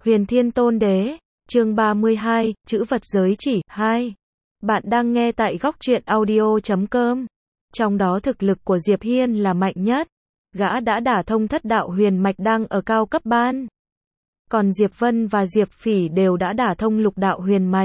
Huyền Thiên Tôn Đế, chương 32, chữ vật giới chỉ, 2. Bạn đang nghe tại góc truyện audio.com. Trong đó thực lực của Diệp Hiên là mạnh nhất. Gã đã đả thông thất đạo huyền mạch đang ở cao cấp ban. Còn Diệp Vân và Diệp Phỉ đều đã đả thông lục đạo huyền mạch.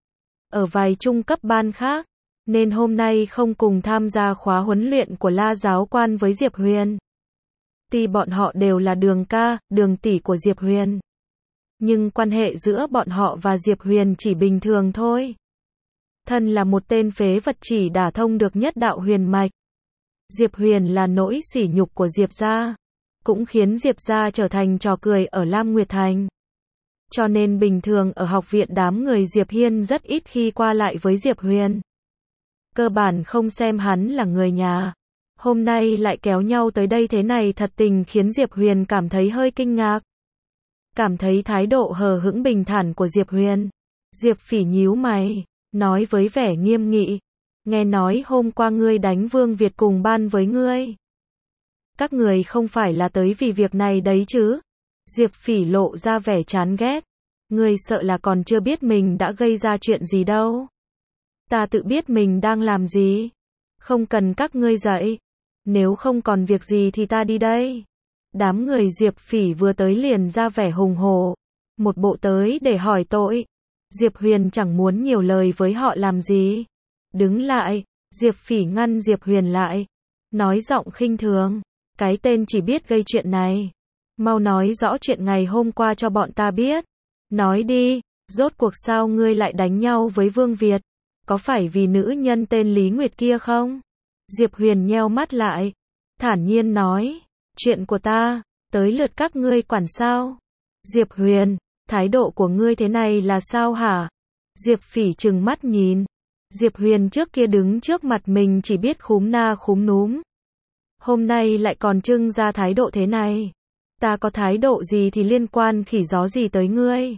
Ở vài trung cấp ban khác, nên hôm nay không cùng tham gia khóa huấn luyện của La giáo quan với Diệp Huyền. Tuy bọn họ đều là đường ca, đường tỷ của Diệp Huyền. Nhưng quan hệ giữa bọn họ và Diệp Huyền chỉ bình thường thôi. Thân là một tên phế vật chỉ đả thông được nhất đạo huyền mạch. Diệp Huyền là nỗi sỉ nhục của Diệp gia, cũng khiến Diệp gia trở thành trò cười ở Lam Nguyệt Thành. Cho nên bình thường ở học viện đám người Diệp Hiên rất ít khi qua lại với Diệp Huyền. Cơ bản không xem hắn là người nhà. Hôm nay lại kéo nhau tới đây thế này thật tình khiến Diệp Huyền cảm thấy hơi kinh ngạc. Cảm thấy thái độ hờ hững bình thản của Diệp Huyền. Diệp Phỉ nhíu mày, nói với vẻ nghiêm nghị. Nghe nói hôm qua ngươi đánh Vương Việt cùng ban với ngươi. Các người không phải là tới vì việc này đấy chứ? Diệp Phỉ lộ ra vẻ chán ghét. Ngươi sợ là còn chưa biết mình đã gây ra chuyện gì đâu. Ta tự biết mình đang làm gì. Không cần các ngươi dạy. Nếu không còn việc gì thì ta đi đây. Đám người Diệp Phỉ vừa tới liền ra vẻ hùng hổ. Một bộ tới để hỏi tội. Diệp Huyền chẳng muốn nhiều lời với họ làm gì. Đứng lại, Diệp Phỉ ngăn Diệp Huyền lại. Nói giọng khinh thường. Cái tên chỉ biết gây chuyện này. Mau nói rõ chuyện ngày hôm qua cho bọn ta biết. Nói đi, rốt cuộc sao ngươi lại đánh nhau với Vương Việt? Có phải vì nữ nhân tên Lý Nguyệt kia không? Diệp Huyền nheo mắt lại. Thản nhiên nói. Chuyện của ta, tới lượt các ngươi quản sao? Diệp Huyền, thái độ của ngươi thế này là sao hả? Diệp Phỉ trừng mắt nhìn. Diệp Huyền trước kia đứng trước mặt mình chỉ biết khúm na khúm núm. Hôm nay lại còn trưng ra thái độ thế này. Ta có thái độ gì thì liên quan khỉ gió gì tới ngươi?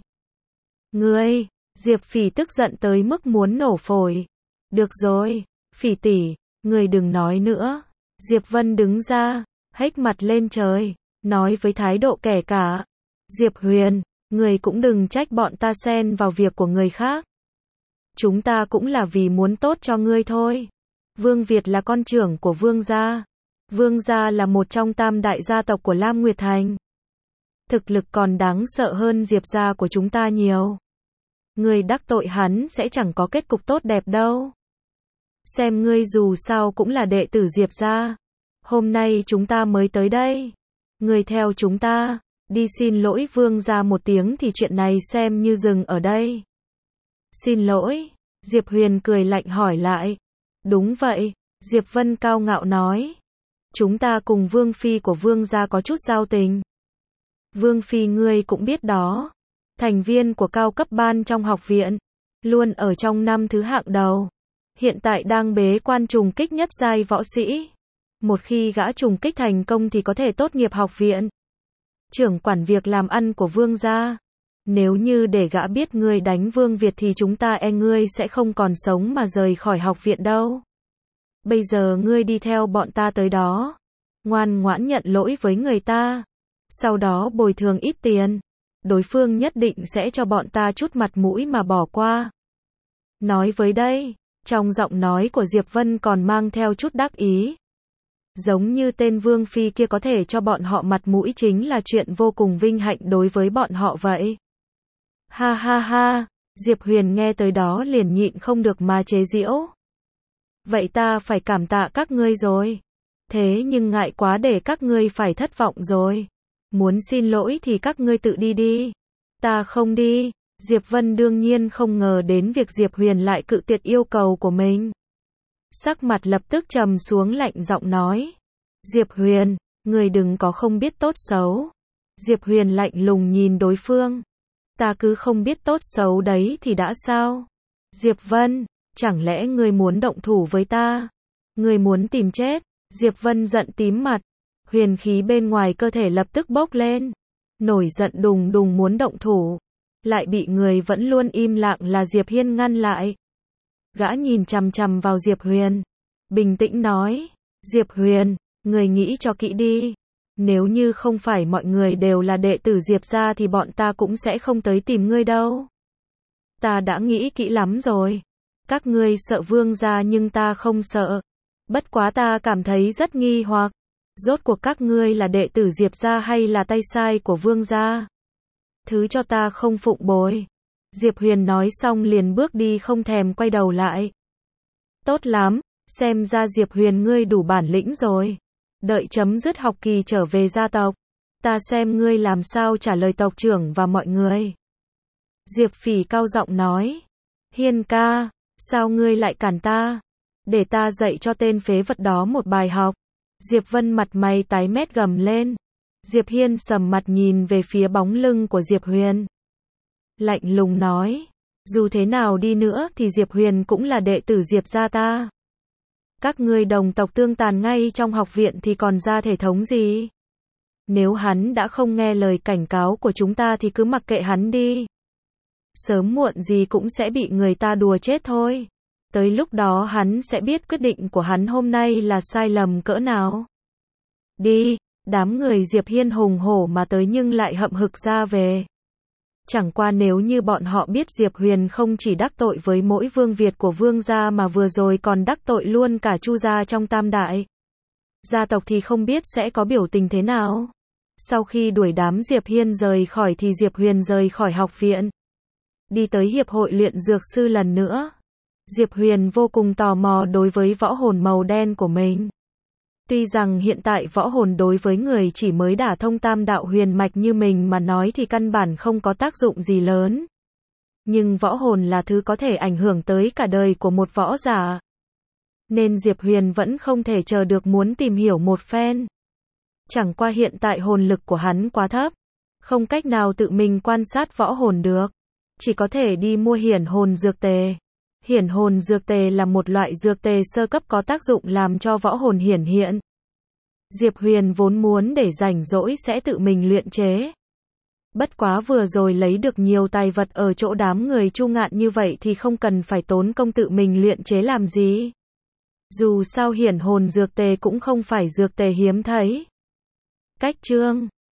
Ngươi, Diệp Phỉ tức giận tới mức muốn nổ phổi. Được rồi, Phỉ tỷ, ngươi đừng nói nữa. Diệp Vân đứng ra, hếch mặt lên trời, nói với thái độ kẻ cả. Diệp Huyền, ngươi cũng đừng trách bọn ta xen vào việc của người khác. Chúng ta cũng là vì muốn tốt cho ngươi thôi. Vương Việt là con trưởng của Vương gia. Vương gia là một trong tam đại gia tộc của Lam Nguyệt Thành. Thực lực còn đáng sợ hơn Diệp gia của chúng ta nhiều. Ngươi đắc tội hắn sẽ chẳng có kết cục tốt đẹp đâu. Xem ngươi dù sao cũng là đệ tử Diệp gia. Hôm nay chúng ta mới tới đây. Ngươi theo chúng ta, đi xin lỗi Vương gia một tiếng thì chuyện này xem như dừng ở đây. Xin lỗi, Diệp Huyền cười lạnh hỏi lại. Đúng vậy, Diệp Vân cao ngạo nói. Chúng ta cùng Vương Phi của Vương gia có chút giao tình. Vương Phi ngươi cũng biết đó. Thành viên của cao cấp ban trong học viện. Luôn ở trong năm thứ hạng đầu. Hiện tại đang bế quan trùng kích nhất giai võ sĩ. Một khi gã trùng kích thành công thì có thể tốt nghiệp học viện. Trưởng quản việc làm ăn của Vương gia. Nếu như để gã biết ngươi đánh Vương Việt thì chúng ta ngươi sẽ không còn sống mà rời khỏi học viện đâu. Bây giờ ngươi đi theo bọn ta tới đó. Ngoan ngoãn nhận lỗi với người ta. Sau đó bồi thường ít tiền. Đối phương nhất định sẽ cho bọn ta chút mặt mũi mà bỏ qua. Nói với đây, trong giọng nói của Diệp Vân còn mang theo chút đắc ý. Giống như tên Vương Phi kia có thể cho bọn họ mặt mũi chính là chuyện vô cùng vinh hạnh đối với bọn họ vậy. Ha ha ha, Diệp Huyền nghe tới đó liền nhịn không được mà chế giễu. Vậy ta phải cảm tạ các ngươi rồi. Thế nhưng ngại quá để các ngươi phải thất vọng rồi. Muốn xin lỗi thì các ngươi tự đi đi. Ta không đi. Diệp Vân đương nhiên không ngờ đến việc Diệp Huyền lại cự tuyệt yêu cầu của mình. Sắc mặt lập tức trầm xuống lạnh giọng nói. Diệp Huyền, ngươi đừng có không biết tốt xấu. Diệp Huyền lạnh lùng nhìn đối phương. Ta cứ không biết tốt xấu đấy thì đã sao? Diệp Vân, chẳng lẽ ngươi muốn động thủ với ta? Ngươi muốn tìm chết? Diệp Vân giận tím mặt. Huyền khí bên ngoài cơ thể lập tức bốc lên. Nổi giận đùng đùng muốn động thủ. Lại bị người vẫn luôn im lặng là Diệp Hiên ngăn lại. Gã nhìn chằm chằm vào Diệp Huyền. Bình tĩnh nói. Diệp Huyền, người nghĩ cho kỹ đi. Nếu như không phải mọi người đều là đệ tử Diệp gia thì bọn ta cũng sẽ không tới tìm ngươi đâu. Ta đã nghĩ kỹ lắm rồi. Các ngươi sợ Vương gia nhưng ta không sợ. Bất quá ta cảm thấy rất nghi hoặc. Rốt cuộc các ngươi là đệ tử Diệp gia hay là tay sai của Vương gia? Thứ cho ta không phụng bồi. Diệp Huyền nói xong liền bước đi không thèm quay đầu lại. Tốt lắm, xem ra Diệp Huyền ngươi đủ bản lĩnh rồi. Đợi chấm dứt học kỳ trở về gia tộc. Ta xem ngươi làm sao trả lời tộc trưởng và mọi người. Diệp Phỉ cao giọng nói. Hiên ca, sao ngươi lại cản ta? Để ta dạy cho tên phế vật đó một bài học. Diệp Vân mặt mày tái mét gầm lên. Diệp Hiên sầm mặt nhìn về phía bóng lưng của Diệp Huyền. Lạnh lùng nói. Dù thế nào đi nữa thì Diệp Huyền cũng là đệ tử Diệp gia ta. Các ngươi đồng tộc tương tàn ngay trong học viện thì còn ra thể thống gì? Nếu hắn đã không nghe lời cảnh cáo của chúng ta thì cứ mặc kệ hắn đi. Sớm muộn gì cũng sẽ bị người ta đùa chết thôi. Tới lúc đó hắn sẽ biết quyết định của hắn hôm nay là sai lầm cỡ nào. Đi, đám người Diệp Hiên hùng hổ mà tới nhưng lại hậm hực ra về. Chẳng qua nếu như bọn họ biết Diệp Huyền không chỉ đắc tội với mỗi vương Việt của vương gia mà vừa rồi còn đắc tội luôn cả Chu gia trong tam đại gia tộc thì không biết sẽ có biểu tình thế nào. Sau khi đuổi đám Diệp Hiên rời khỏi thì Diệp Huyền rời khỏi học viện. Đi tới hiệp hội luyện dược sư lần nữa. Diệp Huyền vô cùng tò mò đối với võ hồn màu đen của mình. Tuy rằng hiện tại võ hồn đối với người chỉ mới đả thông tam đạo huyền mạch như mình mà nói thì căn bản không có tác dụng gì lớn. Nhưng võ hồn là thứ có thể ảnh hưởng tới cả đời của một võ giả. Nên Diệp Huyền vẫn không thể chờ được muốn tìm hiểu một phen. Chẳng qua hiện tại hồn lực của hắn quá thấp. Không cách nào tự mình quan sát võ hồn được. Chỉ có thể đi mua hiển hồn dược tề. Hiển hồn dược tề là một loại dược tề sơ cấp có tác dụng làm cho võ hồn hiển hiện. Diệp Huyền vốn muốn để rảnh rỗi sẽ tự mình luyện chế. Bất quá vừa rồi lấy được nhiều tài vật ở chỗ đám người Chu Ngạn như vậy thì không cần phải tốn công tự mình luyện chế làm gì. Dù sao hiển hồn dược tề cũng không phải dược tề hiếm thấy. Cách chương